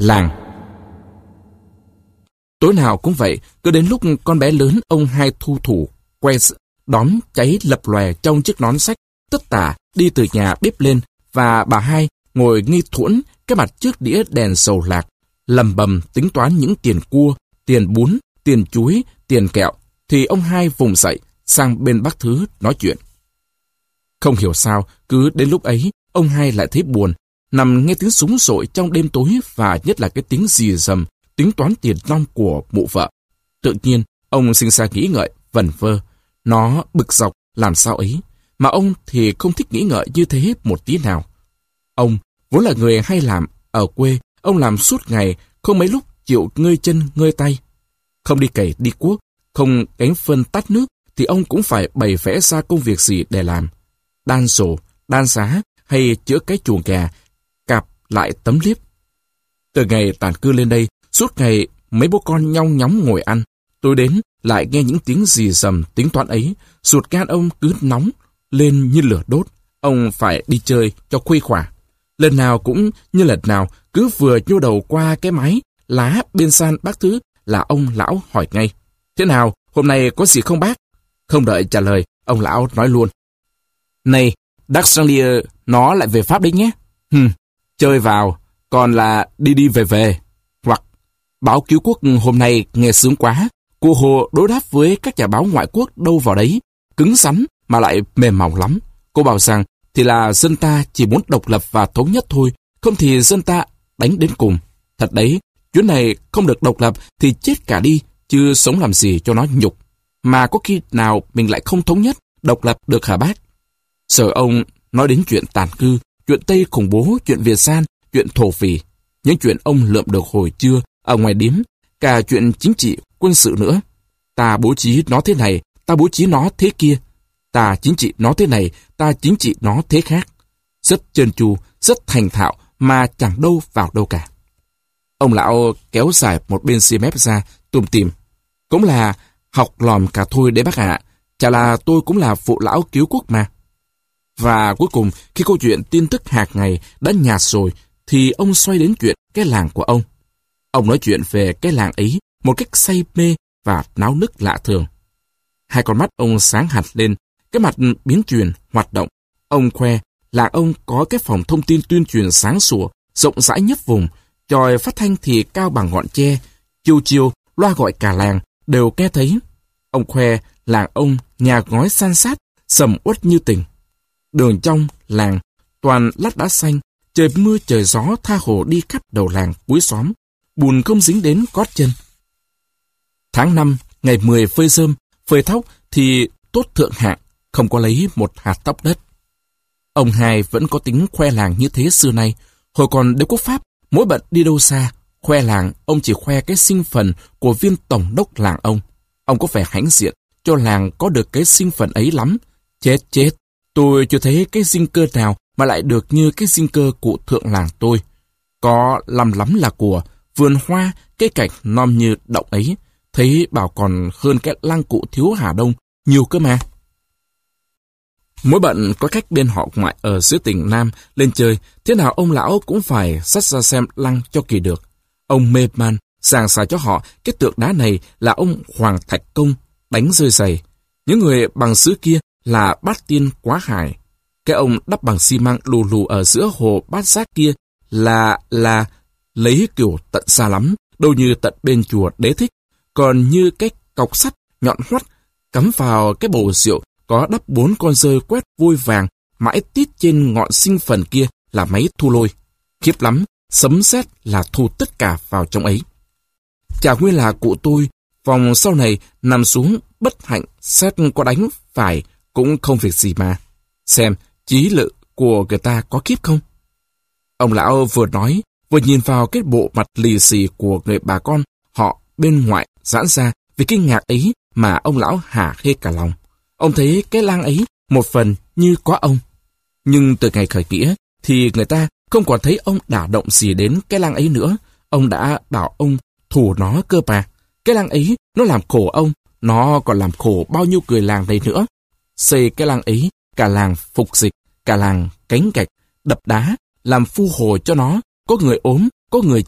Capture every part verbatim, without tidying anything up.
Làng. Tối nào cũng vậy, cứ đến lúc con bé lớn, ông hai thu thủ, que đóm cháy lập lòe trong chiếc nón sách, tất tả đi từ nhà bếp lên, và bà hai ngồi nghi thuẫn cái mặt trước đĩa đèn dầu lạc, lầm bầm tính toán những tiền cua, tiền bún, tiền chuối, tiền kẹo, thì ông hai vùng dậy sang bên bác Thứ nói chuyện. Không hiểu sao, cứ đến lúc ấy, ông hai lại thấy buồn, nằm nghe tiếng súng rội trong đêm tối, và nhất là cái tiếng rì rầm, tính toán tiền nong của mụ vợ. Tự nhiên, ông sinh ra nghĩ ngợi, vẩn vơ. Nó bực dọc làm sao ấy, mà ông thì không thích nghĩ ngợi như thế một tí nào. Ông vốn là người hay làm, ở quê, ông làm suốt ngày, không mấy lúc chịu ngơi chân ngơi tay. Không đi cày đi cuốc, không gánh phân tát nước, thì ông cũng phải bày vẽ ra công việc gì để làm. Đan sổ, đan giá, hay chữa cái chuồng gà, cạp lại tấm liếp. Từ ngày tản cư lên đây, suốt ngày mấy bố con nhong nhóng ngồi ăn. Tôi đến lại nghe những tiếng rì rầm tính toán ấy, ruột gan ông cứ nóng lên như lửa đốt. Ông phải đi chơi cho khuây khỏa. Lần nào cũng như lần nào, cứ vừa nhô đầu qua cái máy lá bên san bác Thứ là ông lão hỏi ngay: Thế nào, hôm nay có gì không bác? Không đợi trả lời, ông lão nói luôn: Này, Daxanlier nó lại về Pháp đấy nhé. Hừm, chơi vào, còn là đi đi về về. Hoặc, báo cứu quốc hôm nay nghe sướng quá. Cô Hồ đối đáp với các nhà báo ngoại quốc đâu vào đấy, cứng rắn mà lại mềm mỏng lắm. Cô bảo rằng thì là dân ta chỉ muốn độc lập và thống nhất thôi, không thì dân ta đánh đến cùng. Thật đấy, chuyến này không được độc lập thì chết cả đi, chứ sống làm gì cho nó nhục. Mà có khi nào mình lại không thống nhất, độc lập được hả bác? Sợ ông nói đến chuyện tàn cư, chuyện Tây khủng bố, chuyện Việt San, chuyện thổ phỉ. Những chuyện ông lượm được hồi trưa ở ngoài điếm, cả chuyện chính trị, quân sự nữa. Ta bố trí nó thế này, ta bố trí nó thế kia. Ta chính trị nó thế này, ta chính trị nó thế khác. Rất trơn tru, rất thành thạo mà chẳng đâu vào đâu cả. Ông lão kéo dài một bên xi mép ra, tùm tìm. Cũng là học lòm cả thôi đấy bác ạ. Chả là tôi cũng là phụ lão cứu quốc mà. Và cuối cùng, khi câu chuyện tin tức hạt ngày đã nhạt rồi, thì ông xoay đến chuyện cái làng của ông. Ông nói chuyện về cái làng ấy một cách say mê và náo nức lạ thường. Hai con mắt ông sáng hẳn lên, cái mặt biến chuyển, hoạt động. Ông khoe làng ông có cái phòng thông tin tuyên truyền sáng sủa, rộng rãi nhất vùng, chòi phát thanh thì cao bằng ngọn tre, chiều chiều loa gọi cả làng đều nghe thấy. Ông khoe làng ông nhà ngói san sát, sầm uất như tình. Đường trong làng toàn lát đá xanh, trời mưa trời gió tha hồ đi khắp đầu làng cuối xóm, bùn không dính đến gót chân. Tháng năm, ngày mười phơi rơm, phơi thóc thì tốt thượng hạng, không có lấy một hạt tóc đất. Ông hai vẫn có tính khoe làng như thế xưa nay. Hồi còn đế quốc Pháp, mỗi bận đi đâu xa, khoe làng, ông chỉ khoe cái sinh phần của viên tổng đốc làng ông. Ông có vẻ hãnh diện cho làng có được cái sinh phần ấy lắm. Chết chết, tôi chưa thấy cái dinh cơ nào mà lại được như cái dinh cơ cụ thượng làng tôi. Có lắm lắm là của, vườn hoa, cây cảnh non như động ấy, thấy bảo còn hơn cái lăng cụ thiếu Hà Đông, nhiều cơ mà. Mỗi bận có khách bên họ ngoại ở dưới tỉnh Nam lên chơi, thế nào ông lão cũng phải xách ra xem lăng cho kỳ được. Ông mê man, sàng xài cho họ cái tượng đá này là ông Hoàng Thạch Công đánh rơi giày. Những người bằng xứ kia là Bát Tiên Quá Hải. Cái ông đắp bằng xi măng lù lù ở giữa hồ Bát Giác kia là là lấy kiểu tận xa lắm, đâu như tận bên chùa Đế Thích. Còn như cái cọc sắt nhọn hoắt cắm vào cái bầu rượu có đắp bốn con rơi quét vôi vàng mãi tít trên ngọn sinh phần kia là máy thu lôi. Khiếp lắm, sấm sét là thu tất cả vào trong ấy. Chả nguyên là cụ tôi, vòng sau này nằm xuống bất hạnh sét có đánh phải cũng không việc gì mà. Xem, trí lự của người ta có khiếp không? Ông lão vừa nói, vừa nhìn vào cái bộ mặt lì xì của người bà con họ bên ngoại giãn ra vì kinh ngạc ấy mà ông lão hả hê cả lòng. Ông thấy cái làng ấy một phần như có ông. Nhưng từ ngày khởi nghĩa thì người ta không còn thấy ông đả động gì đến cái làng ấy nữa. Ông đã bảo ông thủ nó cơ mà. Cái làng ấy nó làm khổ ông, nó còn làm khổ bao nhiêu người làng đây nữa. Xây cái làng ấy, cả làng phục dịch, cả làng cánh gạch, đập đá, làm phu hồ cho nó. Có người ốm, có người chết,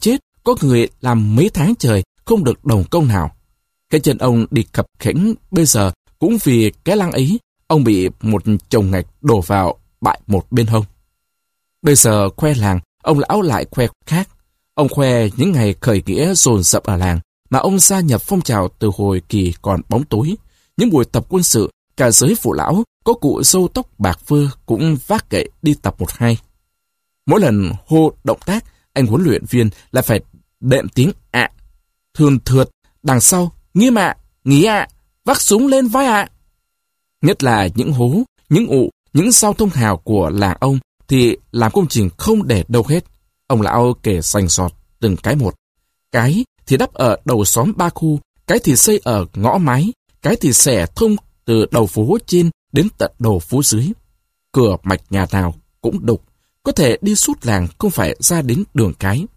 có người làm mấy tháng trời không được đồng công nào. Cái chân ông đi khập khểnh bây giờ cũng vì cái lăng ấy, ông bị một chồng ngạch đổ vào bại một bên hông. Bây giờ khoe làng, ông lão lại khoe khác. Ông khoe những ngày khởi nghĩa dồn dập ở làng, mà ông gia nhập phong trào từ hồi kỳ còn bóng tối. Những buổi tập quân sự, cả giới phụ lão, có cụ râu tóc bạc phơ cũng vác gậy đi tập một hai. Mỗi lần hô động tác, anh huấn luyện viên lại phải đệm tiếng ạ. Thường thượt, đằng sau, nghiêm ạ, nghỉ ạ, vác súng lên vai ạ. Nhất là những hố, những ụ, những sao thông hào của làng ông thì làm công trình không để đâu hết. Ông lão kể sành sọt từng cái một. Cái thì đắp ở đầu xóm Ba Khu, cái thì xây ở ngõ mái, cái thì xẻ thông từ đầu phố trên đến tận đầu phố dưới. Cửa mạch nhà nào cũng đục, có thể đi suốt làng không phải ra đến đường cái.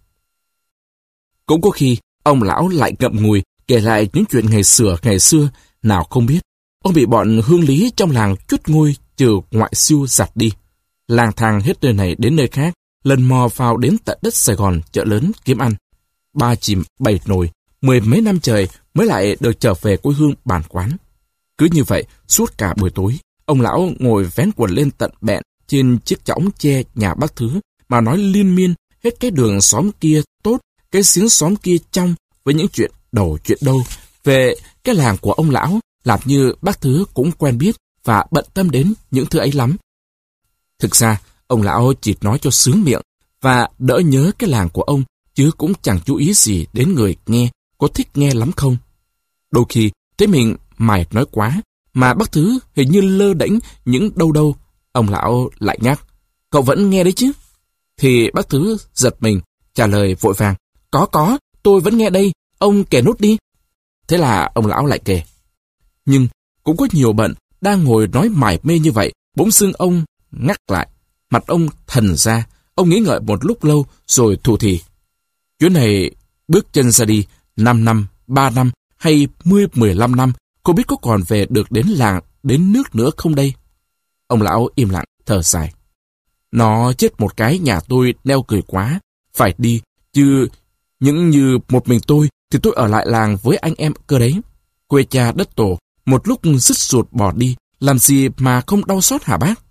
Cũng có khi, ông lão lại ngậm ngùi kể lại những chuyện ngày xưa ngày xưa, nào không biết. Ông bị bọn hương lý trong làng chút ngôi trừ ngoại siêu giặt đi. Lang thang hết nơi này đến nơi khác, lần mò vào đến tận đất Sài Gòn chợ lớn kiếm ăn. Ba chìm bảy nồi, mười mấy năm trời mới lại được trở về quê hương bản quán. Cứ như vậy, suốt cả buổi tối, ông lão ngồi vén quần lên tận bẹn trên chiếc chõng tre nhà bác Thứ mà nói liên miên hết cái đường xóm kia tốt, cái giếng xóm kia trong với những chuyện đầu chuyện đâu về cái làng của ông lão, làm như bác Thứ cũng quen biết và bận tâm đến những thứ ấy lắm. Thực ra, ông lão chỉ nói cho sướng miệng và đỡ nhớ cái làng của ông, chứ cũng chẳng chú ý gì đến người nghe có thích nghe lắm không. Đôi khi thấy mình mải nói quá, mà bác Thứ hình như lơ đễnh những đâu đâu, ông lão lại nhắc, cậu vẫn nghe đấy chứ? Thì bác Thứ giật mình, trả lời vội vàng, có có, tôi vẫn nghe đây, ông kể nốt đi. Thế là ông lão lại kể. Nhưng cũng có nhiều bận, đang ngồi nói mải mê như vậy, bỗng dưng ông ngắt lại, mặt ông thần ra, ông nghĩ ngợi một lúc lâu rồi thủ thỉ. Chuyến này bước chân ra đi, năm năm, ba năm hay mười, mười lăm năm, không biết có còn về được đến làng, đến nước nữa không đây? Ông lão im lặng, thở dài. Nó chết một cái nhà tôi neo cười quá, phải đi, chứ những như một mình tôi thì tôi ở lại làng với anh em cơ đấy. Quê cha đất tổ, một lúc dứt ruột bỏ đi, làm gì mà không đau xót hả bác?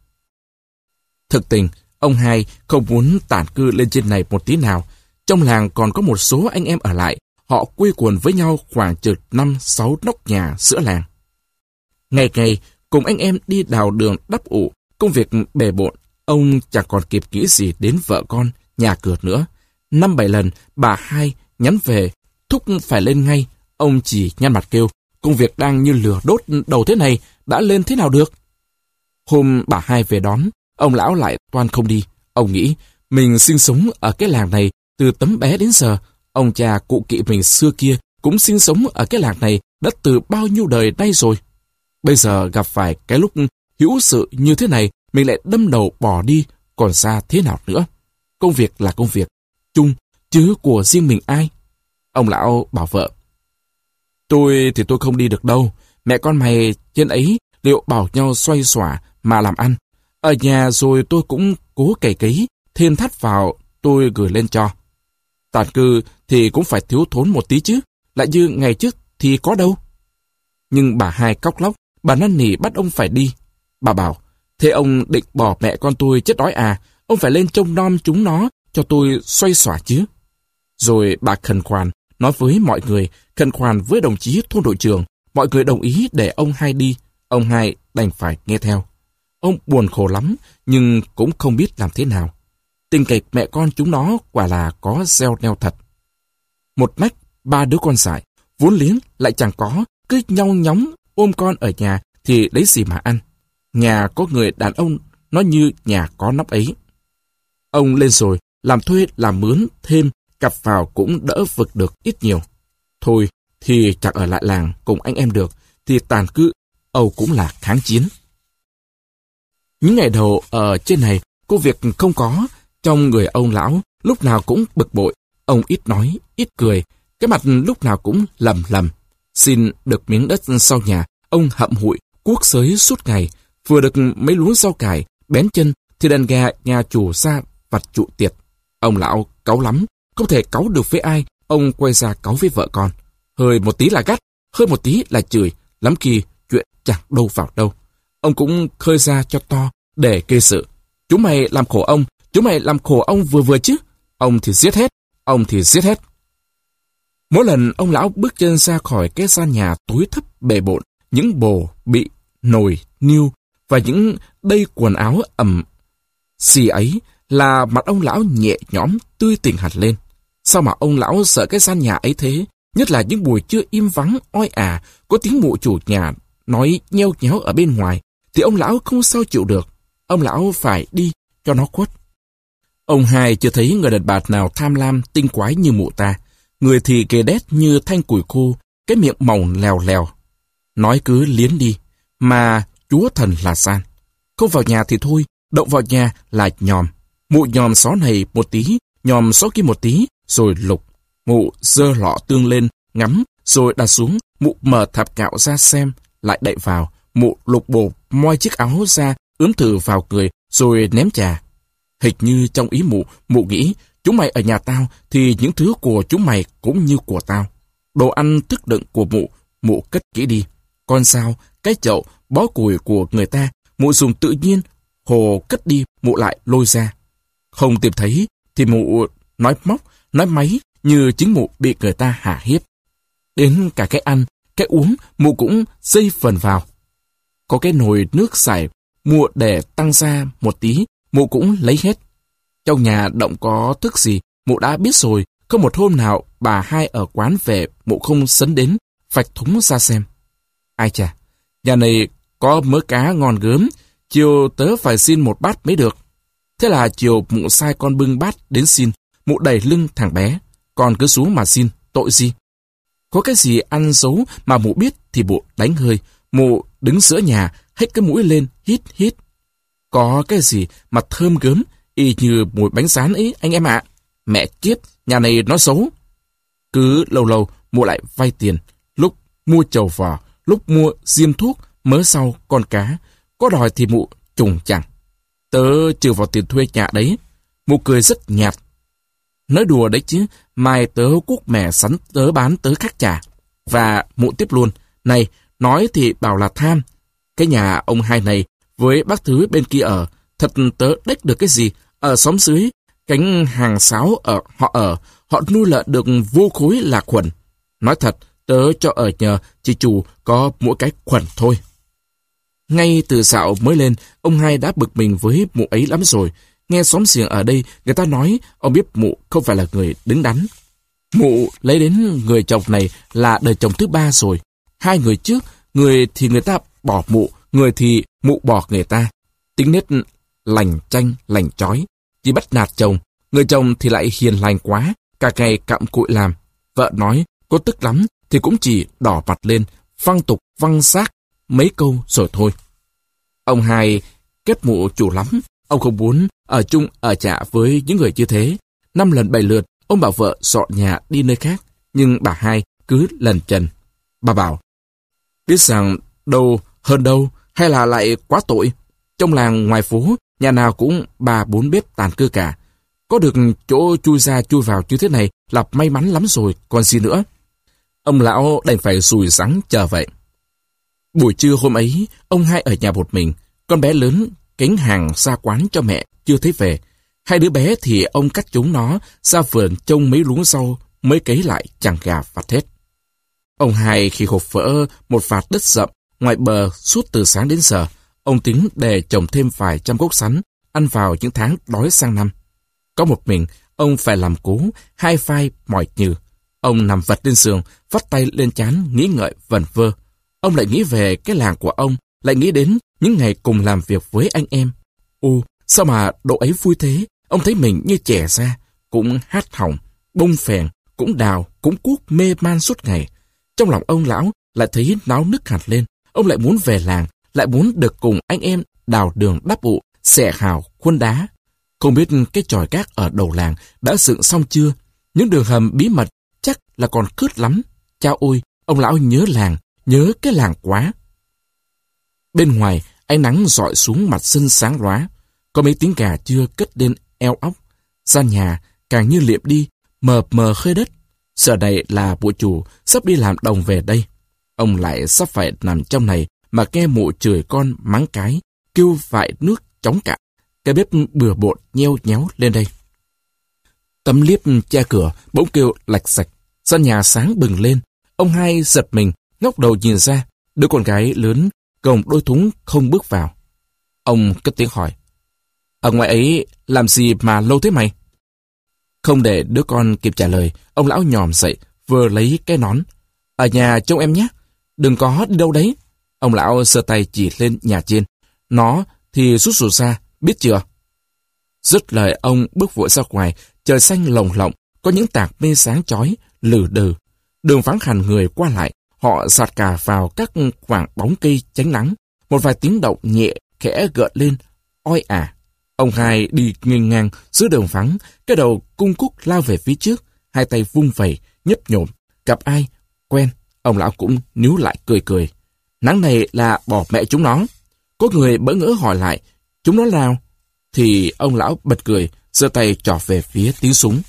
Thực tình, ông hai không muốn tản cư lên trên này một tí nào. Trong làng còn có một số anh em ở lại, họ quây quần với nhau khoảng chừng năm sáu nóc nhà giữa làng. Ngày ngày, cùng anh em đi đào đường đắp ụ, công việc bề bộn, ông chẳng còn kịp nghĩ gì đến vợ con, nhà cửa nữa. Năm bảy lần, bà hai nhắn về, thúc phải lên ngay, ông chỉ nhăn mặt kêu, công việc đang như lửa đốt đầu thế này, đã lên thế nào được? Hôm bà hai về đón, ông lão lại toan không đi. Ông nghĩ, mình sinh sống ở cái làng này từ tấm bé đến giờ, ông cha cụ kỵ mình xưa kia cũng sinh sống ở cái làng này đã từ bao nhiêu đời nay rồi. Bây giờ gặp phải cái lúc hữu sự như thế này, mình lại đâm đầu bỏ đi, còn xa thế nào nữa? Công việc là công việc chung, chứ của riêng mình ai? Ông lão bảo vợ, tôi thì tôi không đi được đâu, mẹ con mày trên ấy liệu bảo nhau xoay xỏa mà làm ăn. Ở nhà rồi tôi cũng cố cày cấy, thêm thắt vào tôi gửi lên cho. Tản cư thì cũng phải thiếu thốn một tí chứ, lại như ngày trước thì có đâu. Nhưng bà hai cóc lóc, bà năn nỉ bắt ông phải đi. Bà bảo, thế ông định bỏ mẹ con tôi chết đói à, ông phải lên trông nom chúng nó, cho tôi xoay xỏa chứ. Rồi bà khẩn khoản, nói với mọi người, khẩn khoản với đồng chí thôn đội trưởng, mọi người đồng ý để ông hai đi, ông hai đành phải nghe theo. Ông buồn khổ lắm, nhưng cũng không biết làm thế nào. Tình cảnh mẹ con chúng nó quả là có gieo neo thật. Một nách, ba đứa con dại, vốn liếng lại chẳng có, cứ nhau nhóng ôm con ở nhà thì lấy gì mà ăn. Nhà có người đàn ông, nó như nhà có nóc ấy. Ông lên rồi, làm thuê làm mướn thêm, cặp vào cũng đỡ vực được ít nhiều. Thôi, thì chẳng ở lại làng cùng anh em được, thì tàn cư, Âu cũng là kháng chiến. Những ngày đầu ở trên này, công việc không có, trong người ông lão lúc nào cũng bực bội. Ông ít nói, ít cười, cái mặt lúc nào cũng lầm lầm. Xin được miếng đất sau nhà, ông hậm hụi, cuốc xới suốt ngày. Vừa được mấy luống rau cải, bén chân, thì đàn gà nhà chủ ra vặt trụ tiệt. Ông lão cáu lắm, Không thể cáu được với ai, ông quay ra cáu với vợ con. Hơi một tí là gắt, hơi một tí là chửi, lắm khi chuyện chẳng đâu vào đâu. Ông cũng khơi ra cho to để gây sự. Chúng mày làm khổ ông, chúng mày làm khổ ông vừa vừa chứ. Ông thì giết hết, ông thì giết hết. Mỗi lần ông lão bước chân ra khỏi cái gian nhà tối thấp bề bộn, những bồ bị nồi, niêu và những đây quần áo ẩm xì ấy là mặt ông lão nhẹ nhõm, tươi tỉnh hẳn lên. Sao mà ông lão sợ cái gian nhà ấy thế? Nhất là những buổi trưa im vắng, oi ả, có tiếng mụ chủ nhà nói nheo nhéo ở bên ngoài, thì ông lão không sao chịu được. Ông lão phải đi cho nó khuất. Ông hai chưa thấy người đàn bà nào tham lam, tinh quái như mụ ta. Người thì kề đét như thanh củi khô, cái miệng mỏng lèo lèo. Nói cứ liến đi, mà chúa thần là san. Không vào nhà thì thôi, động vào nhà là nhòm. Mụ nhòm xó này một tí, nhòm xó kia một tí, rồi lục. Mụ giơ lọ tương lên, ngắm, rồi đặt xuống. Mụ mở thạp gạo ra xem, lại đậy vào. Mụ lục bột, moi chiếc áo ra, ướm thử vào người, rồi ném trà. Hệt như trong ý mụ, mụ nghĩ, chúng mày ở nhà tao, thì những thứ của chúng mày cũng như của tao. Đồ ăn thức đựng của mụ, mụ cất kỹ đi. Con sao, cái chậu, bó củi của người ta, mụ dùng tự nhiên, hồ cất đi, mụ lại lôi ra. Không tìm thấy, thì mụ nói móc, nói máy, như chính mụ bị người ta hạ hiếp. Đến cả cái ăn, cái uống, mụ cũng dây phần vào. Có cái nồi nước xài, mua để tăng ra một tí, mụ cũng lấy hết. Trong nhà động có thức gì, mụ đã biết rồi. Có một hôm nào bà hai ở quán về, mụ không sấn đến, vạch thúng ra xem. Ai chà, nhà này có mớ cá ngon gớm, chiều tớ phải xin một bát mới được. Thế là chiều mụ sai con bưng bát đến xin, mụ đẩy lưng thằng bé. Con cứ xuống mà xin, tội gì? Có cái gì ăn xấu mà mụ biết thì mụ đánh hơi. Mụ đứng giữa nhà, hết cái mũi lên, hít hít. Có cái gì mà thơm gớm, y như mùi bánh rán ấy anh em ạ. Mẹ kiếp, nhà này nó xấu. Cứ lâu lâu mụ lại vay tiền, lúc mua trầu vò, lúc mua diêm thuốc, mớ sau con cá. Có đòi thì mụ trùng chẳng. Tớ trừ vào tiền thuê nhà đấy. Mụ cười rất nhạt. Nói đùa đấy chứ, mai tớ cuốc mẻ sắn tớ bán tớ khác trả. Và mụ tiếp luôn, này, nói thì bảo là tham. Cái nhà ông hai này với bác Thứ bên kia ở, thật tớ đếch được cái gì. Ở xóm dưới, cánh hàng sáo ở họ ở, họ nuôi lợn được vô khối là khuẩn. Nói thật, tớ cho ở nhờ, chỉ chủ có mỗi cái khuẩn thôi. Ngay từ dạo mới lên, ông hai đã bực mình với mụ ấy lắm rồi. Nghe xóm giềng ở đây, người ta nói, ông biết mụ không phải là người đứng đắn. Mụ lấy đến người chồng này là đời chồng thứ ba rồi. Hai người trước, người thì người ta bỏ mụ, người thì mụ bỏ người ta. Tính nết lành chanh, lành chói, chỉ bắt nạt chồng. Người chồng thì lại hiền lành quá, cả ngày cặm cụi làm. Vợ nói, có tức lắm, thì cũng chỉ đỏ mặt lên, văng tục văng xác mấy câu rồi thôi. Ông hai kết mụ chủ lắm, ông không muốn ở chung ở chạ với những người như thế. Năm lần bảy lượt, ông bảo vợ dọn nhà đi nơi khác, nhưng bà hai cứ lần trần. Bà bảo, biết rằng đâu hơn đâu, hay là lại quá tội. Trong làng ngoài phố, nhà nào cũng ba bốn bếp tàn cưa cả. Có được chỗ chui ra chui vào như thế này là may mắn lắm rồi, còn gì nữa. Ông lão đành phải rùi rắn chờ vậy. Buổi trưa hôm ấy, ông hai ở nhà một mình. Con bé lớn gánh hàng ra quán cho mẹ chưa thấy về. Hai đứa bé thì ông cắt chúng nó ra vườn trông mấy luống rau mới cấy lại chằng gà vặt hết. Ông hai khi hộp vỡ một vạt đất rậm ngoài bờ suốt từ sáng đến giờ. Ông tính để trồng thêm vài trăm gốc sắn, ăn vào những tháng đói sang năm. Có một mình, ông phải làm cố, hai vai mỏi nhừ. Ông nằm vật lên giường, vắt tay lên trán nghĩ ngợi vẩn vơ. Ông lại nghĩ về cái làng của ông, lại nghĩ đến những ngày cùng làm việc với anh em. Ô, sao mà độ ấy vui thế? Ông thấy mình như trẻ ra, cũng hát hỏng, bông phèn, cũng đào, cũng cuốc mê man suốt ngày. Trong lòng ông lão lại thấy náo nức hẳn lên. Ông lại muốn về làng, lại muốn được cùng anh em đào đường đắp ụ, xẻ hào, khuôn đá. Không biết cái chòi cát ở đầu làng đã dựng xong chưa? Những đường hầm bí mật chắc là còn khướt lắm. Chao ôi, ông lão nhớ làng, nhớ cái làng quá. Bên ngoài, ánh nắng rọi xuống mặt sân sáng lóa. Có mấy tiếng gà chưa cất lên eo óc. Gian nhà càng như liệm đi, mờ mờ khơi đất. Giờ này là bộ chủ sắp đi làm đồng về đây. Ông lại sắp phải nằm trong này mà nghe mụ chửi con mắng cái, kêu vại nước chóng cạn. Cái bếp bừa bộn nheo nhéo lên đây. Tấm liếp che cửa bỗng kêu lạch sạch. Sân nhà sáng bừng lên. Ông hai giật mình, ngóc đầu nhìn ra. Đứa con gái lớn còng đôi thúng không bước vào. Ông cất tiếng hỏi. Ở ngoài ấy làm gì mà lâu thế mày? Không để đứa con kịp trả lời, ông lão nhòm dậy, vừa lấy cái nón. Ở nhà trông em nhé, đừng có đi đâu đấy. Ông lão giơ tay chỉ lên nhà trên. Nó thì rút rụt ra, biết chưa? Dứt lời ông bước vội ra ngoài, trời xanh lồng lộng, có những tạc mây sáng chói, lừ đừ. Đường vắng hẳn người qua lại, họ sạt cả vào các khoảng bóng cây tránh nắng. Một vài tiếng động nhẹ khẽ gợn lên, oi ả. Ông hai đi nghênh ngang giữa đường vắng, cái đầu cung cúc lao về phía trước, hai tay vung vẩy, nhấp nhổm. Gặp ai? Quen. Ông lão cũng níu lại cười cười. Nắng này là bỏ mẹ chúng nó. Có người bỡ ngỡ hỏi lại, chúng nó nào? Thì ông lão bật cười, giơ tay trỏ về phía tiếng súng.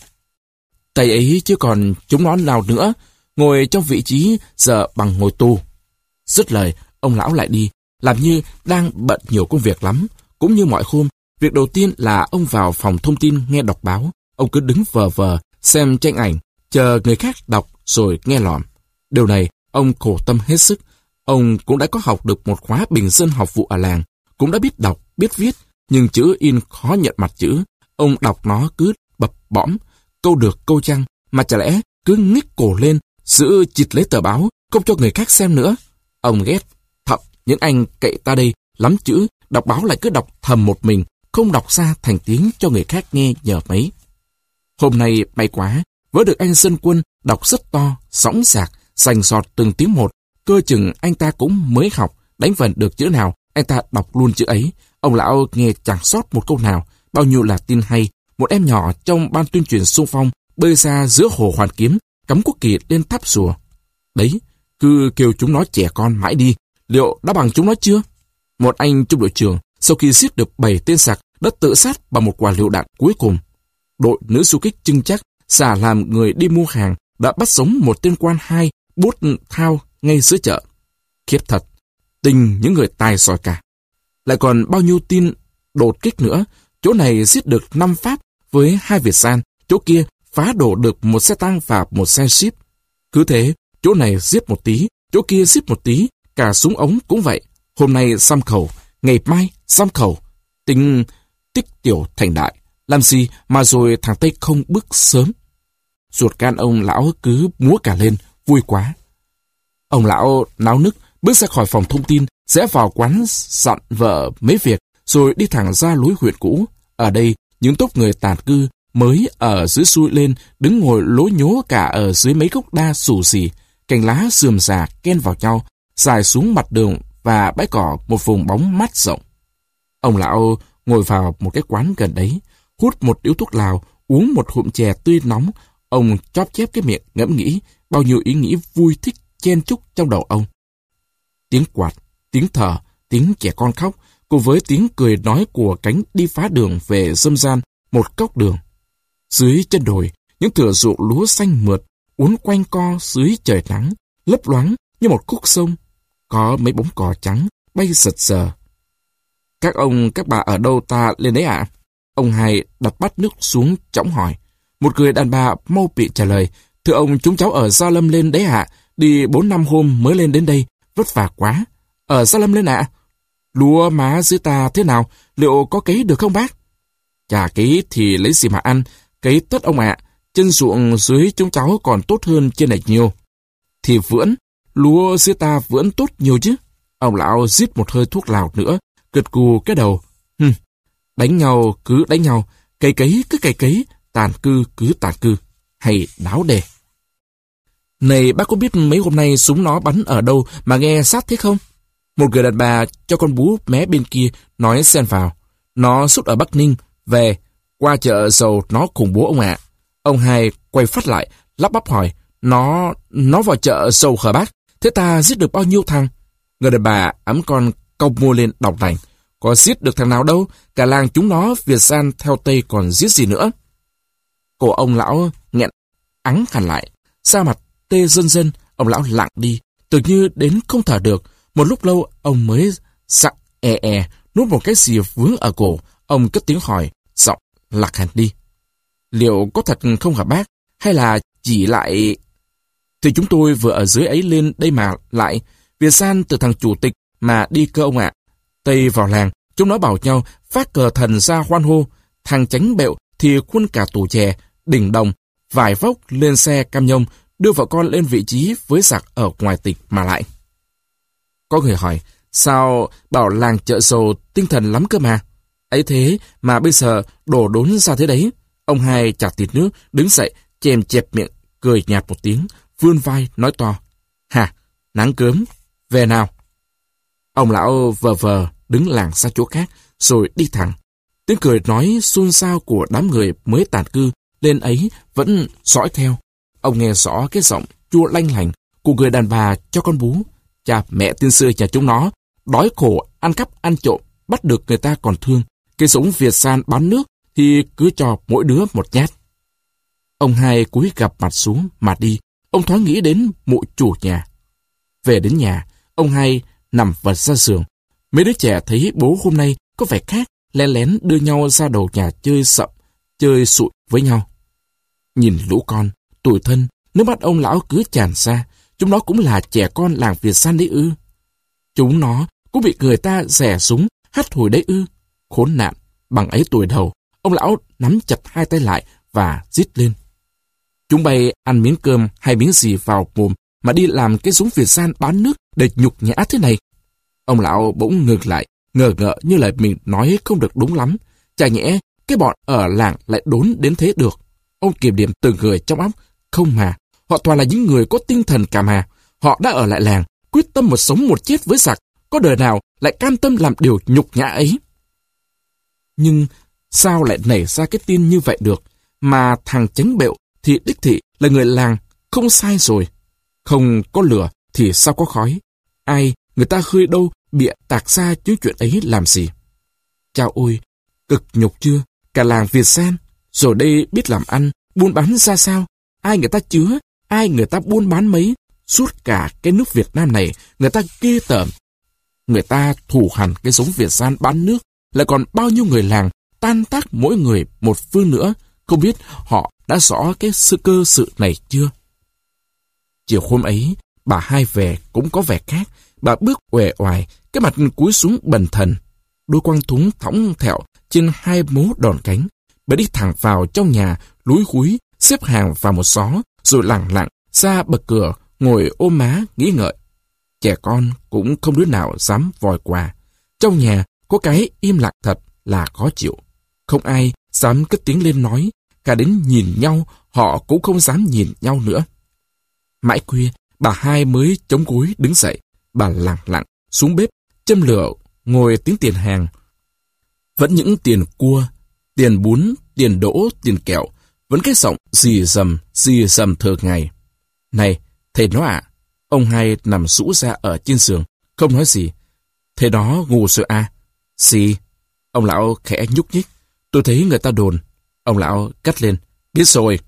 Tay ấy chứ còn chúng nó nào nữa, ngồi trong vị trí giờ bằng ngồi tù. Dứt lời, ông lão lại đi, làm như đang bận nhiều công việc lắm. Cũng như mọi hôm, việc đầu tiên là ông vào phòng thông tin nghe đọc báo. Ông cứ đứng vờ vờ, xem tranh ảnh, chờ người khác đọc rồi nghe lỏm. Điều này, ông khổ tâm hết sức. Ông cũng đã có học được một khóa bình dân học vụ ở làng, cũng đã biết đọc, biết viết, nhưng chữ in khó nhận mặt chữ. Ông đọc nó cứ bập bõm, câu được câu chăng, mà chả lẽ cứ nghích cổ lên, giữ chịt lấy tờ báo, không cho người khác xem nữa. Ông ghét thật những anh cậy ta đây lắm chữ, đọc báo lại cứ đọc thầm một mình, không đọc ra thành tiếng cho người khác nghe nhờ mấy. Hôm nay may quá, với được anh dân quân đọc rất to, sõng sạc, sành sọt từng tiếng một, cơ chừng anh ta cũng mới học, đánh vần được chữ nào, anh ta đọc luôn chữ ấy. Ông lão nghe chẳng sót một câu nào, bao nhiêu là tin hay. Một em nhỏ trong ban tuyên truyền xung phong bơi ra giữa hồ Hoàn Kiếm, cắm quốc kỳ lên tháp rùa. Đấy, cứ kêu chúng nó trẻ con mãi đi, liệu đã bằng chúng nó chưa? Một anh trung đội trưởng, sau khi giết được bảy tên sặc, đã tự sát bằng một quả lựu đạn cuối cùng. Đội nữ du kích chưng chắc, xả làm người đi mua hàng, đã bắt sống một tên quan hai, bút thao ngay giữa chợ. Khiếp thật, tình những người tài giỏi cả. Lại còn bao nhiêu tin đột kích nữa, chỗ này giết được năm Pháp với hai Việt San, chỗ kia phá đổ được một xe tăng và một xe ship. Cứ thế, chỗ này giết một tí, chỗ kia giết một tí, cả súng ống cũng vậy. Hôm nay xăm khẩu, ngày mai xăm khẩu. Tính tích tiểu thành đại, làm gì mà rồi thằng Tây không bước sớm. Ruột gan ông lão cứ múa cả lên, vui quá. Ông lão náo nức bước ra khỏi phòng thông tin, rẽ vào quán dặn vợ mấy việc, rồi đi thẳng ra lối huyện cũ. Ở đây, những tốp người tàn cư mới ở dưới xuôi lên, đứng ngồi lố nhố cả ở dưới mấy gốc đa xù xì, cành lá rườm rà ken vào nhau, dài xuống mặt đường và bãi cỏ một vùng bóng mát rộng. Ông lão ngồi vào một cái quán gần đấy, hút một điếu thuốc lào, uống một hụm chè tươi nóng. Ông chóp chép cái miệng ngẫm nghĩ, bao nhiêu ý nghĩ vui thích chen chúc trong đầu ông. Tiếng quạt, tiếng thở, tiếng trẻ con khóc, cùng với tiếng cười nói của cánh đi phá đường về râm ran một cốc đường. Dưới chân đồi, những thửa ruộng lúa xanh mượt, uốn quanh co dưới trời nắng, lấp loáng như một khúc sông. Có mấy bóng cò trắng bay sật sờ. Các ông, các bà ở đâu ta lên đấy ạ? À? Ông hai đặt bát nước xuống chõng hỏi. Một người đàn bà mau bị trả lời. Thưa ông, chúng cháu ở Gia Lâm lên đấy ạ. À? Đi bốn năm hôm mới lên đến đây, vất vả quá. Ở Gia Lâm lên ạ? À? Lúa má dưới ta thế nào? Liệu có cấy được không bác? Chả cấy thì lấy gì mà ăn? Cấy tất ông ạ. À. Chân ruộng dưới chúng cháu còn tốt hơn trên này nhiều. Thì vưỡn, lúa dưới ta vưỡn tốt nhiều chứ. Ông lão rít một hơi thuốc lào nữa, gật cù cái đầu. Hừm, đánh nhau cứ đánh nhau, cày cấy cứ cày cấy, tàn cư cứ tàn cư. Hay đáo đề. Này bác có biết mấy hôm nay súng nó bắn ở đâu mà nghe sát thế không? Một người đàn bà cho con bú mé bên kia nói xen vào. Nó sút ở Bắc Ninh, về, qua chợ dầu nó khủng bố ông ạ. À. Ông hai quay phát lại, lắp bắp hỏi. Nó, nó vào chợ dầu hả bác? Thế ta giết được bao nhiêu thằng? Người đàn bà ẵm con cong mua lên đọc đành. Có giết được thằng nào đâu, cả làng chúng nó Việt San theo Tây còn giết gì nữa. Cổ ông lão nghẹn ắng hẳn lại. Da mặt tê rân rân, ông lão lặng đi, tự như đến không thở được. Một lúc lâu, ông mới sặc e e, nuốt một cái gì vướng ở cổ. Ông cất tiếng hỏi, giọng lạc hẳn đi. Liệu có thật không hả bác? Hay là chỉ lại... Thì chúng tôi vừa ở dưới ấy lên đây mà lại. Việt San từ thằng chủ tịch mà đi cơ ông ạ. Tây vào làng, chúng nó bảo nhau phát cờ thần ra hoan hô. Thằng Chánh Bẹo thì khuôn cả tủ chè, đỉnh đồng, vải vóc lên xe cam nhông, đưa vợ con lên vị trí với giặc ở ngoài tỉnh mà lại. Có người hỏi, sao bảo làng Chợ Sầu tinh thần lắm cơ mà? Ấy thế mà bây giờ đổ đốn ra thế đấy. Ông hai chặt thịt nước, đứng dậy, chèm chẹp miệng, cười nhạt một tiếng, vươn vai nói to. Hả, nắng cớm, về nào. Ông lão vờ vờ đứng làng xa chỗ khác, rồi đi thẳng. Tiếng cười nói xôn xao của đám người mới tản cư lên ấy vẫn dõi theo. Ông nghe rõ cái giọng chua lanh lành của người đàn bà cho con bú. Cha mẹ tiên sư nhà chúng nó, đói khổ, ăn cắp, ăn trộm, bắt được người ta còn thương. Cái giống Việt San bán nước thì cứ cho mỗi đứa một nhát. Ông hai cúi gập mặt xuống mà đi. Ông thoáng nghĩ đến mụ chủ nhà. Về đến nhà, ông hai nằm vật ra giường. Mấy đứa trẻ thấy bố hôm nay có vẻ khác, lén lén đưa nhau ra đầu nhà chơi sậm, chơi sụi với nhau. Nhìn lũ con, tủi thân, nước mắt ông lão cứ tràn ra. Chúng nó cũng là trẻ con làng Việt San đấy ư? Chúng nó cũng bị người ta rẻ súng, hắt hủi đấy ư? Khốn nạn, bằng ấy tuổi đầu, ông lão nắm chặt hai tay lại và rít lên. Chúng bay ăn miếng cơm hay miếng gì vào mồm mà đi làm cái súng Việt San bán nước để nhục nhã thế này. Ông lão bỗng ngừng lại, ngờ ngợ như là mình nói không được đúng lắm. Chả nhẽ cái bọn ở làng lại đốn đến thế được. Ông kiểm điểm từng người trong óc. Không mà, họ toàn là những người có tinh thần cả mà. Họ đã ở lại làng, quyết tâm một sống một chết với giặc. Có đời nào lại cam tâm làm điều nhục nhã ấy. Nhưng sao lại nảy ra cái tin như vậy được? Mà thằng Chánh Bẹo thì đích thị là người làng, không sai rồi. Không có lửa thì sao có khói? Ai, người ta khơi đâu, bịa tạc ra chứ chuyện ấy làm gì? Chao ôi, cực nhục chưa? Cả làng Việt San, rồi đây biết làm ăn, buôn bán ra sao? Ai người ta chứa, ai người ta buôn bán mấy? Suốt cả cái nước Việt Nam này, người ta ghê tởm. Người ta thù hằn cái giống Việt San bán nước, lại còn bao nhiêu người làng tan tác mỗi người một phương nữa. Không biết họ đã rõ cái sự cơ sự này chưa? Chiều hôm ấy, bà hai về cũng có vẻ khác. Bà bước uể oải, cái mặt cúi xuống bần thần. Đôi quăng thúng thõng thẹo trên hai mố đòn cánh. Bà đi thẳng vào trong nhà, lúi húi, xếp hàng vào một xó, rồi lẳng lặng ra bậc cửa, ngồi ôm má, nghĩ ngợi. Trẻ con cũng không đứa nào dám vòi qua. Trong nhà có cái im lặng thật là khó chịu. Không ai dám cất tiếng lên nói, cả đến nhìn nhau họ cũng không dám nhìn nhau nữa. Mãi khuya, bà hai mới chống gối đứng dậy. Bà lặng lặng xuống bếp, châm lửa, ngồi tính tiền hàng. Vẫn những tiền cua, tiền bún, tiền đỗ, tiền kẹo, vẫn cái giọng rì rầm, rì rầm thường ngày. Này, thầy nó ạ. Ông hai nằm rũ ra ở trên giường, không nói gì. Thầy đó ngủ rồi à? Xì. Ông lão khẽ nhúc nhích. Tôi thấy người ta đồn. Ông lão cắt lên. Biết rồi.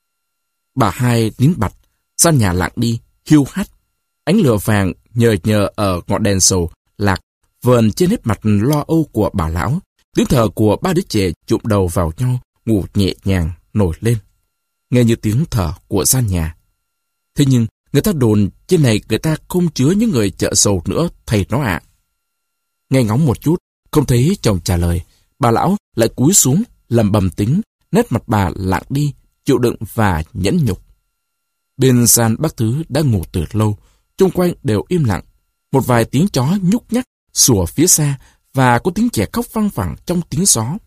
Bà hai nín bặt, gian nhà lặng đi, hiu hắt. Ánh lửa vàng nhờ nhờ ở ngọn đèn dầu lạc vờn trên hết mặt lo âu của bà lão. Tiếng thở của ba đứa trẻ chụm đầu vào nhau, ngủ nhẹ nhàng nổi lên, nghe như tiếng thở của gian nhà. Thế nhưng người ta đồn trên này người ta không chứa những người chợ sầu nữa, thầy nó ạ. Nghe ngóng một chút, không thấy chồng trả lời, bà lão lại cúi xuống lầm bầm tính, nét mặt bà lặng đi, chịu đựng và nhẫn nhục. Bên gian bác Thứ đã ngủ từ lâu, chung quanh đều im lặng. Một vài tiếng chó nhúc nhắc sủa phía xa và có tiếng trẻ khóc văng vẳng trong tiếng gió.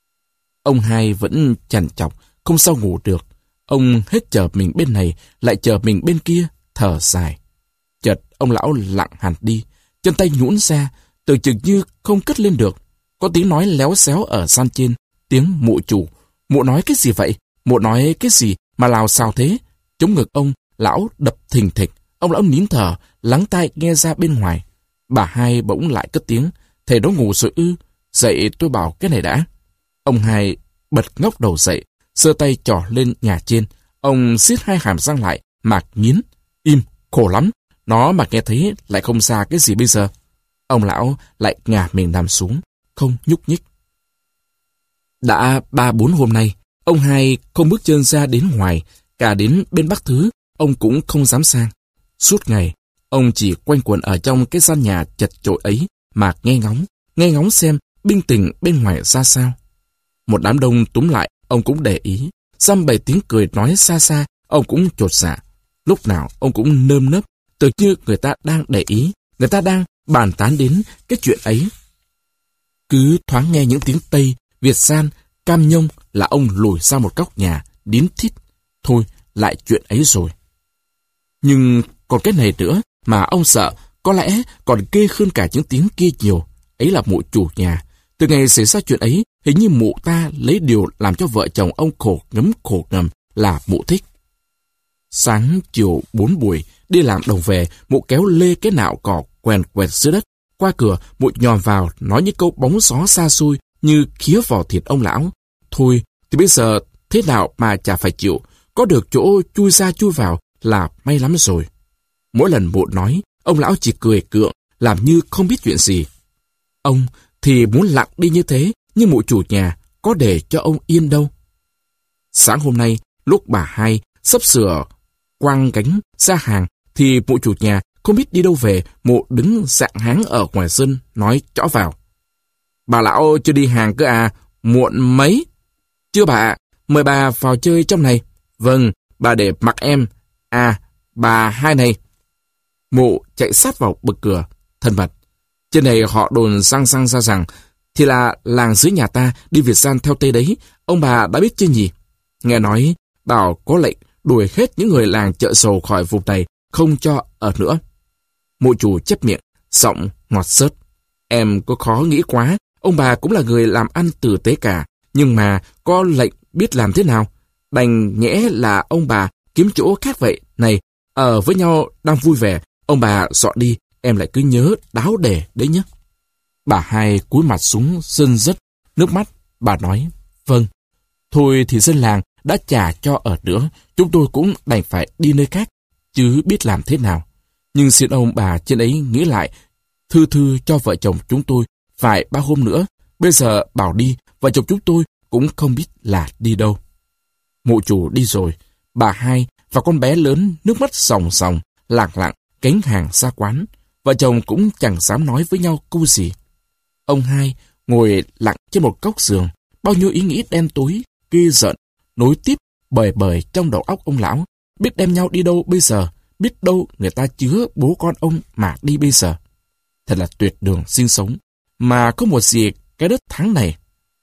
Ông hai vẫn chằn chọc, không sao ngủ được. Ông hết chờ mình bên này, lại chờ mình bên kia, thở dài. Chợt ông lão lặng hẳn đi, chân tay nhũn ra, tưởng chừng như không cất lên được. Có tiếng nói léo xéo ở gian trên, tiếng mụ chủ. Mụ nói cái gì vậy? Mụ nói cái gì mà lào xào thế? Chống ngực ông, lão đập thình thịch. Ông lão nín thở, lắng tai nghe ra bên ngoài. Bà hai bỗng lại cất tiếng. Thầy đó ngủ rồi ư? Dậy tôi bảo cái này đã. Ông hai bật ngóc đầu dậy, giơ tay trỏ lên nhà trên. Ông siết hai hàm răng lại, mạc nghiến. Im, khổ lắm. Nó mà nghe thấy lại không ra cái gì bây giờ. Ông lão lại ngả mình nằm xuống, không nhúc nhích. Đã ba bốn hôm nay, ông hai không bước chân ra đến ngoài, cả đến bên Bắc Thứ, ông cũng không dám sang. Suốt ngày, ông chỉ quanh quẩn ở trong cái gian nhà chật chội ấy mà nghe ngóng, nghe ngóng xem binh tình bên ngoài ra sao. Một đám đông túm lại, ông cũng để ý. Dăm bảy tiếng cười nói xa xa, ông cũng chột dạ. Lúc nào ông cũng nơm nớp, tự như người ta đang để ý, người ta đang bàn tán đến cái chuyện ấy. Cứ thoáng nghe những tiếng Tây, Việt San, Cam Nhông là ông lùi ra một góc nhà, đín thít. Thôi, lại chuyện ấy rồi. Nhưng còn cái này nữa mà ông sợ, có lẽ còn ghê hơn cả những tiếng kia nhiều. Ấy là mụ chủ nhà. Từ ngày xảy ra chuyện ấy, hình như mụ ta lấy điều làm cho vợ chồng ông khổ ngấm khổ ngầm là mụ thích. Sáng chiều bốn buổi, đi làm đồng về, mụ kéo lê cái nạo cỏ quèn quẹt dưới đất. Qua cửa, mụ nhòm vào, nói những câu bóng gió xa xôi như khía vào thịt ông lão. Thôi, thì bây giờ thế nào mà chả phải chịu, có được chỗ chui ra chui vào là may lắm rồi. Mỗi lần mụ nói, ông lão chỉ cười cượng, làm như không biết chuyện gì. Ông thì muốn lặng đi như thế, nhưng mụ chủ nhà có để cho ông yên đâu. Sáng hôm nay, lúc bà hai sắp sửa quăng gánh ra hàng, thì mụ chủ nhà không biết đi đâu về, mụ đứng rạng háng ở ngoài sân, nói chõ vào. Bà lão chưa đi hàng cơ à, muộn mấy? Chưa bà, mời bà vào chơi trong này. Vâng, bà để mặc em. À, bà hai này. Mụ chạy sát vào bậc cửa, thân mật. Trên này họ đồn răng răng ra rằng, thì là làng dưới nhà ta đi Việt San theo Tây đấy, ông bà đã biết chưa nhỉ? Nghe nói, bảo có lệnh đuổi hết những người làng Chợ Sầu khỏi vùng này, không cho ở nữa. Mụ chủ chép miệng, giọng ngọt xớt. Em có khó nghĩ quá, ông bà cũng là người làm ăn tử tế cả, nhưng mà có lệnh biết làm thế nào? Đành nhẽ là ông bà kiếm chỗ khác vậy. Này, ở với nhau đang vui vẻ, ông bà dọn đi, em lại cứ nhớ đáo để đấy nhé. Bà hai cúi mặt xuống rưng rức nước mắt, bà nói, vâng. Thôi thì dân làng đã trả cho ở nữa, chúng tôi cũng đành phải đi nơi khác, chứ biết làm thế nào. Nhưng xin ông bà trên ấy nghĩ lại, thư thư cho vợ chồng chúng tôi vài ba hôm nữa. Bây giờ bảo đi, vợ chồng chúng tôi cũng không biết là đi đâu. Mụ chủ đi rồi, bà hai và con bé lớn nước mắt ròng ròng, lặng lặng cánh hàng ra quán. Vợ chồng cũng chẳng dám nói với nhau câu gì. Ông hai ngồi lặng trên một góc giường, bao nhiêu ý nghĩ đen tối, ghê rợn, nối tiếp bời bời trong đầu óc ông lão. Biết đem nhau đi đâu bây giờ, biết đâu người ta chứa bố con ông mà đi bây giờ. Thật là tuyệt đường sinh sống, mà có một gì cái đất tháng này.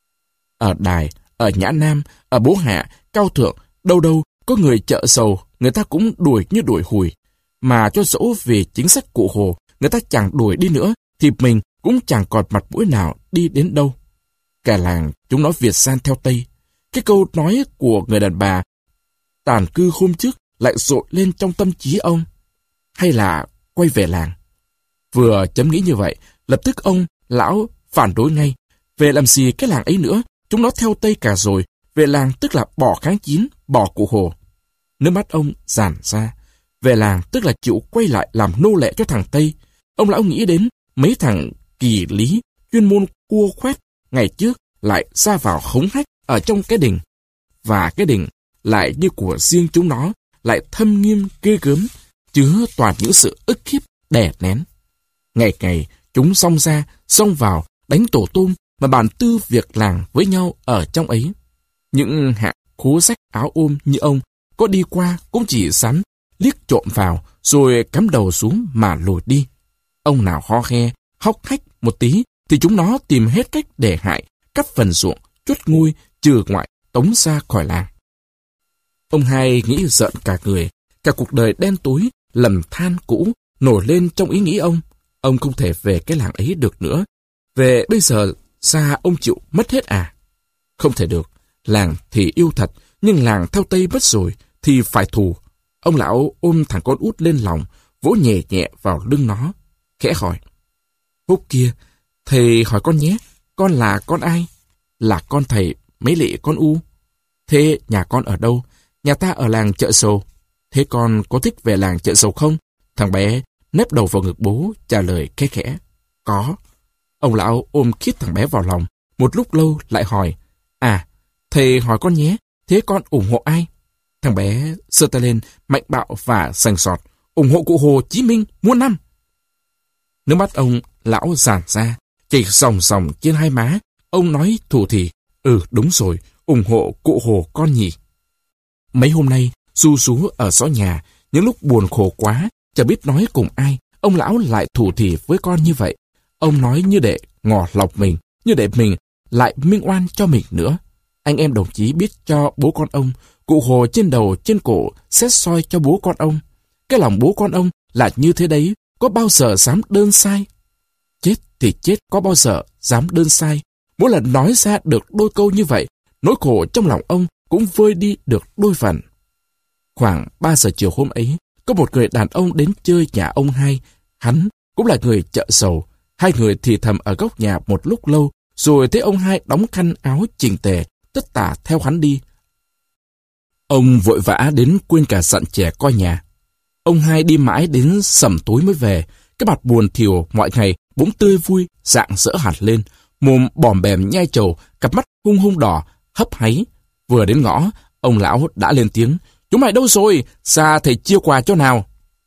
Ở Đài, ở Nhã Nam, ở Bố Hạ, Cao Thượng, đâu đâu có người Chợ Sầu, người ta cũng đuổi như đuổi hùi. Mà cho dẫu về chính sách cụ Hồ, người ta chẳng đuổi đi nữa, thì mình cũng chẳng còn mặt mũi nào đi đến đâu. Cả làng chúng nói Việt San theo Tây. Cái câu nói của người đàn bà tản cư hôm trước lại rộn lên trong tâm trí ông. Hay là quay về làng? Vừa chấm nghĩ như vậy, lập tức ông, lão, phản đối ngay. Về làm gì cái làng ấy nữa, chúng nó theo Tây cả rồi. Về làng tức là bỏ kháng chín, bỏ cụ Hồ. Nước mắt ông giàn ra. Về làng tức là chịu quay lại làm nô lệ cho thằng Tây. Ông lão nghĩ đến mấy thằng kỳ lý, chuyên môn cua khoét, ngày trước lại ra vào hống hách ở trong cái đình. Và cái đình lại như của riêng chúng nó, lại thâm nghiêm ghê gớm, chứa toàn những sự ức hiếp đè nén. Ngày ngày chúng xông ra, xông vào, đánh tổ tôm mà bàn tư việc làng với nhau ở trong ấy. Những hạng khố rách áo ôm như ông có đi qua cũng chỉ sắn liếc trộm vào rồi cắm đầu xuống mà lùi đi. Ông nào ho khe, hóc hách một tí thì chúng nó tìm hết cách để hại, cắt phần ruộng, chuất ngôi, trừ ngoại, tống ra khỏi làng. Ông hai nghĩ giận cả người, cả cuộc đời đen tối, lầm than cũ nổi lên trong ý nghĩ ông. Ông không thể về cái làng ấy được nữa. Về bây giờ xa ông chịu mất hết à? Không thể được. Làng thì yêu thật, nhưng làng theo Tây mất rồi thì phải thù. Ông lão ôm thằng con út lên lòng, vỗ nhẹ nhẹ vào lưng nó, khẽ hỏi. Hôm kia, thầy hỏi con nhé, con là con ai? Là con thầy mấy lệ con U. Thế nhà con ở đâu? nhà ta ở làng Chợ Sầu. Thế con có thích về làng Chợ Sầu không? Thằng bé nép đầu vào ngực bố, trả lời khẽ khẽ. Có. Ông lão ôm khít thằng bé vào lòng. Một lúc lâu lại hỏi. À, thầy hỏi con nhé, thế con ủng hộ ai? Thằng bé giơ tay lên, mạnh bạo và sành sọt. Ủng hộ cụ Hồ Chí Minh muôn năm. Nước mắt ông lão giàn ra, chảy ròng ròng trên hai má. Ông nói thủ thỉ. Ừ, đúng rồi, ủng hộ cụ Hồ con nhỉ. Mấy hôm nay, ru rú ở xó nhà, những lúc buồn khổ quá, chẳng biết nói cùng ai, ông lão lại thủ thỉ với con như vậy. Ông nói như để ngỏ lọc mình, như để mình lại minh oan cho mình nữa. Anh em đồng chí biết cho bố con ông, cụ Hồ trên đầu trên cổ xét soi cho bố con ông. Cái lòng bố con ông là như thế đấy, có bao giờ dám đơn sai? Chết thì chết, có bao giờ dám đơn sai? Mỗi lần nói ra được đôi câu như vậy, nỗi khổ trong lòng ông cũng vơi đi được đôi phần. Khoảng ba giờ chiều hôm ấy, có một người đàn ông đến chơi nhà ông hai. Hắn cũng là người Chợ Sầu. Hai người thì thầm ở góc nhà một lúc lâu, rồi thấy ông hai đóng khăn áo chỉnh tề, tất tả theo hắn đi. Ông vội vã đến quên cả dặn trẻ coi nhà. Ông hai đi mãi đến sầm tối mới về. Cái mặt buồn thiểu mọi ngày bỗng tươi vui, rạng rỡ hẳn lên, mồm bòm bèm nhai trầu, cặp mắt hung hung đỏ, hấp háy. Vừa đến ngõ, ông lão đã lên tiếng. Chúng mày đâu rồi? Ra thầy chia quà cho nào.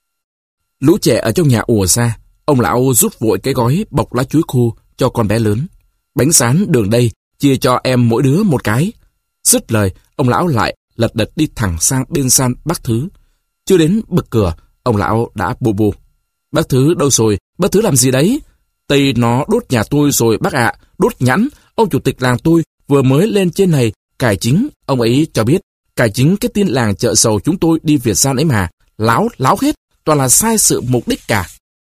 Lũ trẻ ở trong nhà ùa ra. Ông lão rút vội cái gói bọc lá chuối khô cho con bé lớn. Bánh sán đường đây, chia cho em mỗi đứa một cái. Dứt lời, ông lão lại lật đật đi thẳng sang bên gian bác Thứ. Chưa đến bực cửa, ông lão đã bù bù. Bác Thứ đâu rồi? Bác Thứ làm gì đấy? Tây nó đốt nhà tôi rồi bác ạ. Đốt nhẵn. Ông chủ tịch làng tôi vừa mới lên trên này cải chính. Ông ấy cho biết cải chính cái tin làng Chợ Sầu chúng tôi đi Việt Gian ấy mà. Láo, láo hết. Toàn là sai sự mục đích cả.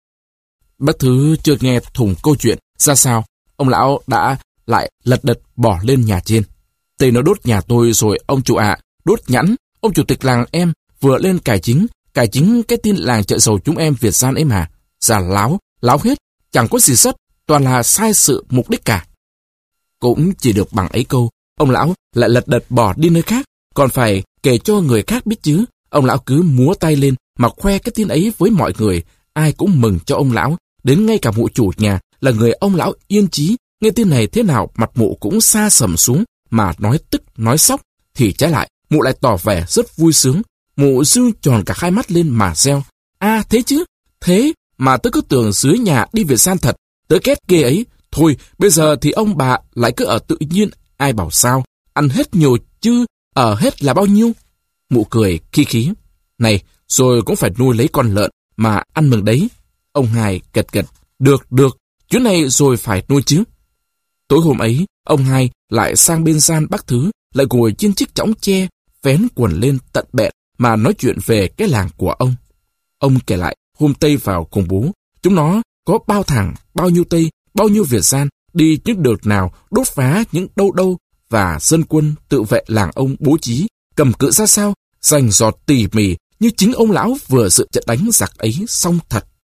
Bác Thứ chưa nghe thùng câu chuyện ra sao, ông lão đã lại lật đật bỏ lên nhà trên. Tây nó đốt nhà tôi rồi ông chủ ạ. Đốt nhẵn. Ông chủ tịch làng em vừa lên cải chính. Cải chính cái tin làng Chợ Sầu chúng em Việt Gian ấy mà. Giả láo, láo hết. Chẳng có gì sất, toàn là sai sự mục đích cả. Cũng chỉ được bằng ấy câu, ông lão lại lật đật bỏ đi nơi khác, còn phải kể cho người khác biết chứ. Ông lão cứ múa tay lên mà khoe cái tin ấy với mọi người, ai cũng mừng cho ông lão, đến ngay cả mụ chủ nhà là người ông lão yên chí, nghe tin này thế nào mặt mụ cũng sa sầm xuống, mà nói tức nói sóc, thì trái lại mụ lại tỏ vẻ rất vui sướng. Mụ dương tròn cả hai mắt lên mà reo. À thế chứ, thế mà tớ cứ tưởng dưới nhà đi Việt Gian thật, tớ ghét ghê ấy. Thôi, bây giờ thì ông bà lại cứ ở tự nhiên, ai bảo sao, ăn hết nhiều chứ, ở hết là bao nhiêu. Mụ cười khi khí. Này, rồi cũng phải nuôi lấy con lợn mà ăn mừng đấy. Ông hai gật gật. Được, được, chuyến này rồi phải nuôi chứ. Tối hôm ấy, ông hai lại sang bên gian bác Thứ, lại ngồi trên chiếc chõng tre, vén quần lên tận bẹn mà nói chuyện về cái làng của ông. Ông kể lại hôm Tây vào cùng bố, chúng nó có bao thằng, bao nhiêu Tây, bao nhiêu Việt Gian, đi những đợt nào đốt phá những đâu đâu, và dân quân tự vệ làng ông bố trí, cầm cự ra sao, rành rọt tỉ mỉ như chính ông lão vừa dự trận đánh giặc ấy xong thật.